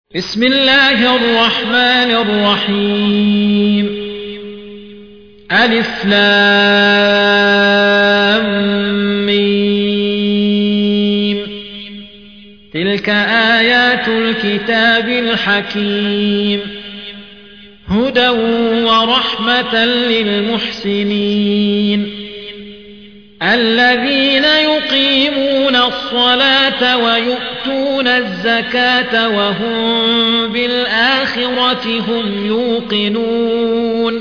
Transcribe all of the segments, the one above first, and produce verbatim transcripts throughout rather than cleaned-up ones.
بسم الله الرحمن الرحيم ألف لام ميم تلك آيات الكتاب الحكيم هدى ورحمة للمحسنين الذين يقيمون الصلاة ويؤتون الزكاة وهم بالآخرة هم يوقنون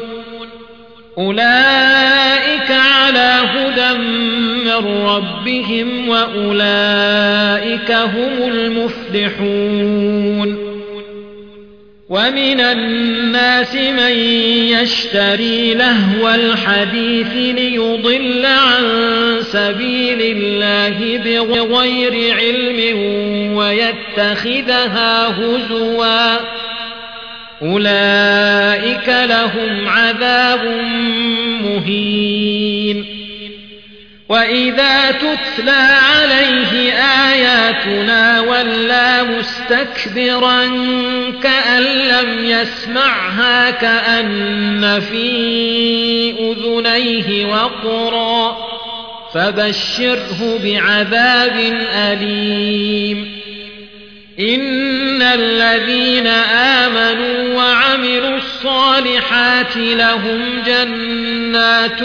أولئك على هدى من ربهم وأولئك هم المفلحون ومن الناس من يشتري لهو الحديث ليضل عن سبيل الله بغير علم ويتخذها هزوا أولئك لهم عذاب مهين وإذا تتلى عليه آياتنا ولى مستكبرا كأن لم يسمعها كأن في أذنيه وقرا فبشره بعذاب أليم إن الذين آمنوا وعملوا الصالحات لهم جنات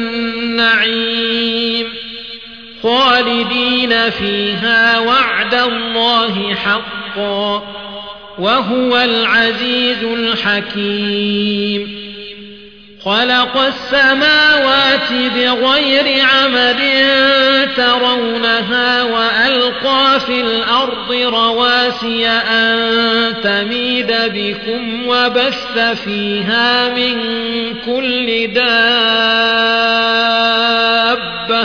النعيم خالدين فيها وعد الله حقا وهو العزيز الحكيم خلق السماوات بغير عمد ترونها وألقى في الأرض رواسي أن تميد بكم وبث فيها من كل دابة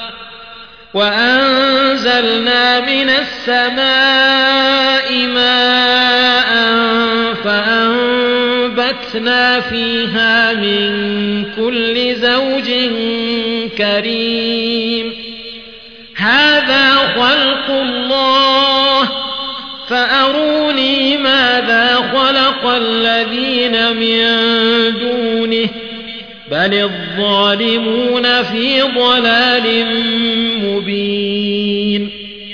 وأنزلنا من السماء ماء فأنبتنا فيها من كل زوج كريم هذا خلق الله فأروني ماذا خلق الذين من دونه بل الظالمون في ضلال مبين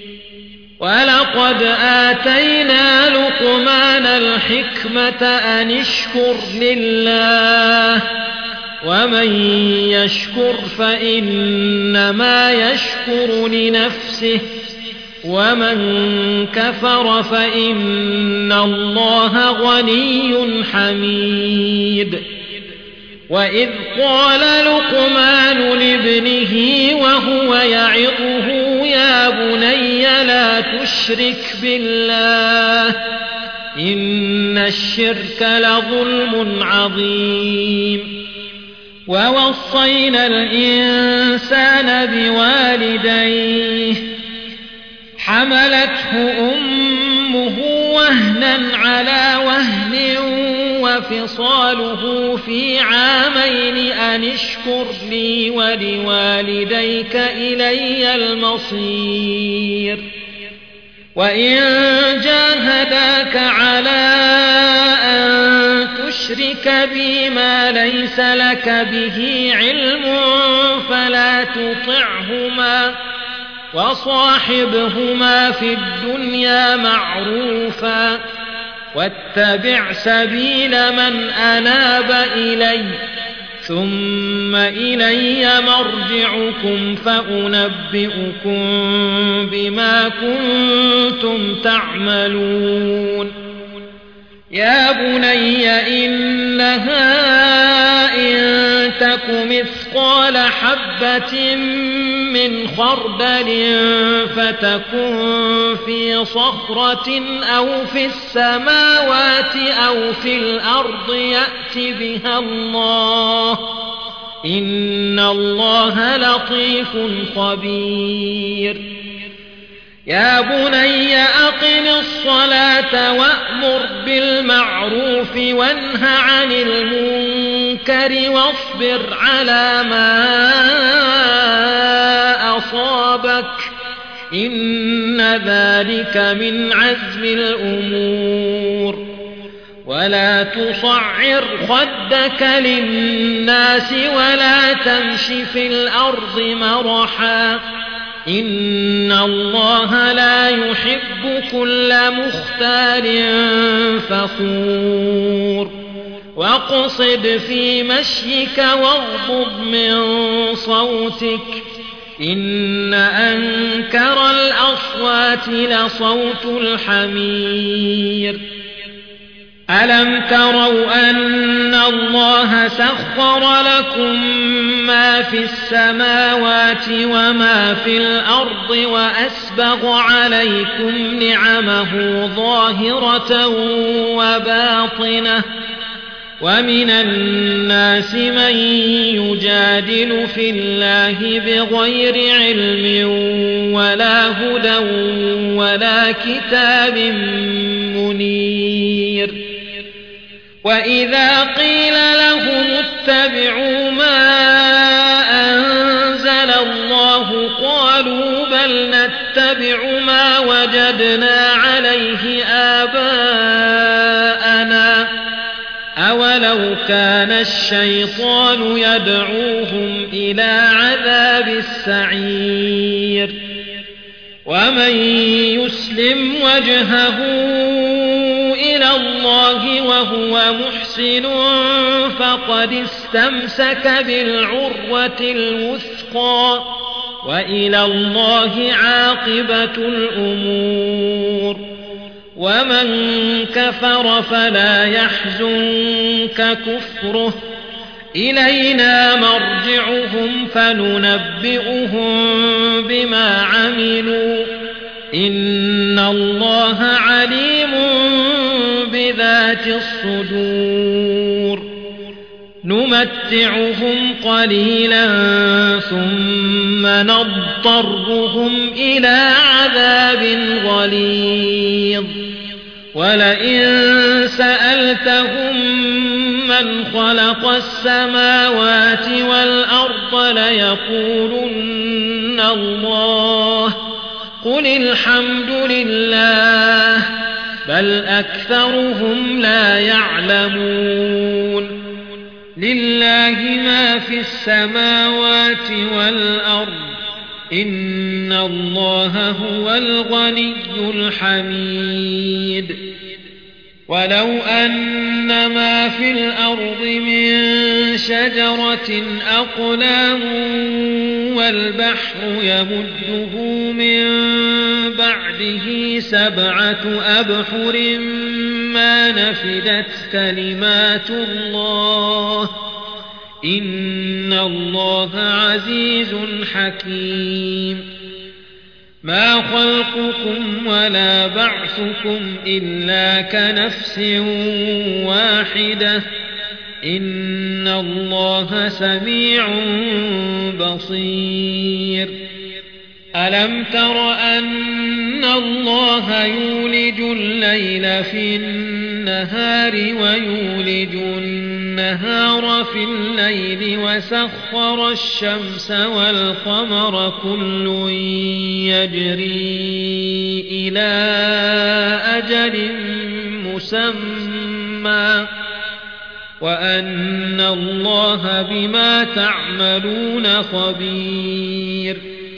ولقد آتينا لقمان الحكمة أن اشكر لله ومن يشكر فإنما يشكر لنفسه ومن كفر فإن الله غني حميد وإذ قال لقمان لابنه وهو يعظه يا بني لا تشرك بالله إن الشرك لظلم عظيم ووصينا الإنسان بوالديه حملته أمه وهنا على وهن وفصاله في عامين أن اشكر لي ولوالديك إلي المصير وإن جاهداك على أن تشرك بي ما ليس لك به علم فلا تطعهما وصاحبهما في الدنيا معروفا واتبع سبيل من أناب إلي ثم إلي مرجعكم فأنبئكم بما كنتم تعملون يا بني إنها إن تك مثقال حبة من خردل فتكن في صخرة أو في السماوات أو في الأرض يأت بها الله إن الله لطيف خبير يا بني أقم الصلاة وأمر بالمعروف وانه عن المنكر واصبر على ما أصابك إن ذلك من عزم الأمور ولا تصعر خدك للناس ولا تمش في الأرض مرحا إن الله لا يحب كل مختال فخور واقصد في مشيك واغضض من صوتك إن أنكر الأصوات لصوت الحمير ألم تروا أن الله سخر لكم ما في السماوات وما في الأرض وأسبغ عليكم نعمه ظاهرة وباطنة ومن الناس من يجادل في الله بغير علم ولا هدى ولا كتاب منير وإذا قيل لهم اتبعوا ما أنزل الله قالوا بل نتبع ما وجدنا عليه آباءنا أولو كان الشيطان يدعوهم إلى عذاب السعير ومن يسلم وجهه إلى الله وهو محسن فقد استمسك بالعروة الوثقى وإلى الله عاقبة الأمور ومن كفر فلا يحزنك كفره إلينا مرجعهم فننبئهم بما عملوا إن الله عليم بذات الصدور نمتعهم قليلا ثم نضطرهم إلى عذاب غليظ ولئن سألتهم من خلق السماوات والأرض ليقولن الله قل الحمد لله بل أكثرهم لا يعلمون لله ما في السماوات والأرض إن الله هو الغني الحميد ولو أن ما في الأرض من شجرة أقلام والبحر يمده من بعده سبعة أبحر ما نفدت كلمات الله إن الله عزيز حكيم ما خلقكم ولا بعثكم إلا كنفس واحدة إن الله سميع بصير ألم تر أن الله يولج الليل في النهار ويولج النهار في الليل وسخر الشمس والقمر كل يجري إلى أجل مسمى وأن الله بما تعملون خبير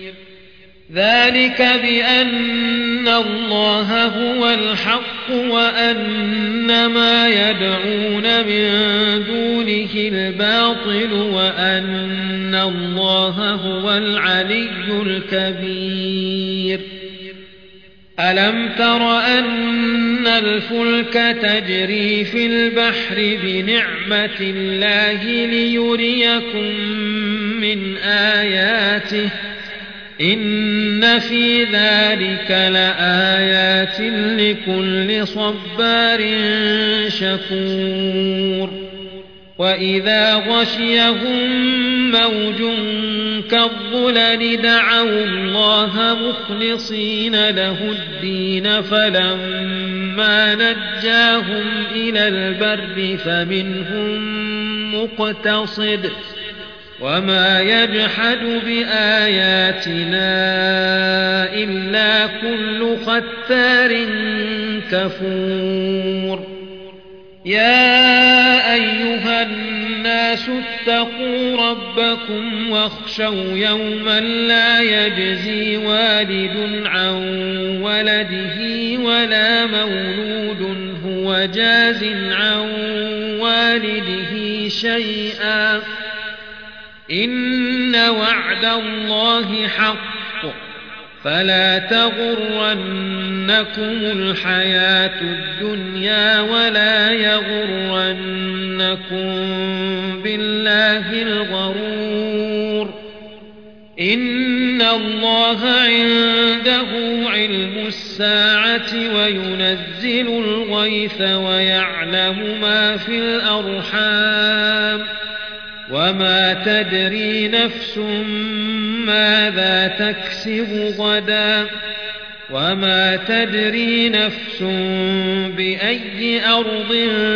ذلك بأن الله هو الحق وأن ما يدعون من دونه الباطل وأن الله هو العلي الكبير ألم تر أن الفلك تجري في البحر بنعمة الله ليريكم من آياته إن في ذلك لآيات لكل صبار شكور وإذا غشيهم موج كالظلل دعوا الله مخلصين له الدين فلما نجاهم إلى البر فمنهم مقتصد وما يجحد بآياتنا إلا كل ختار كفور يا أيها الناس اتقوا ربكم واخشوا يوما لا يجزي والد عن ولده ولا مولود هو جاز عن والده شيئا إن وعد الله حق فلا تغرنكم الحياة الدنيا ولا يغرنكم بالله الغرور إن الله عنده علم الساعة وينزل الغيث ويعلم ما في الأرحام وما تدري نفس ماذا تكسب غدا وما تدري نفس بأي أرض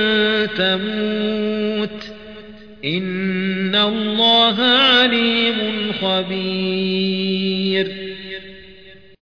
تموت إن الله عليم خبير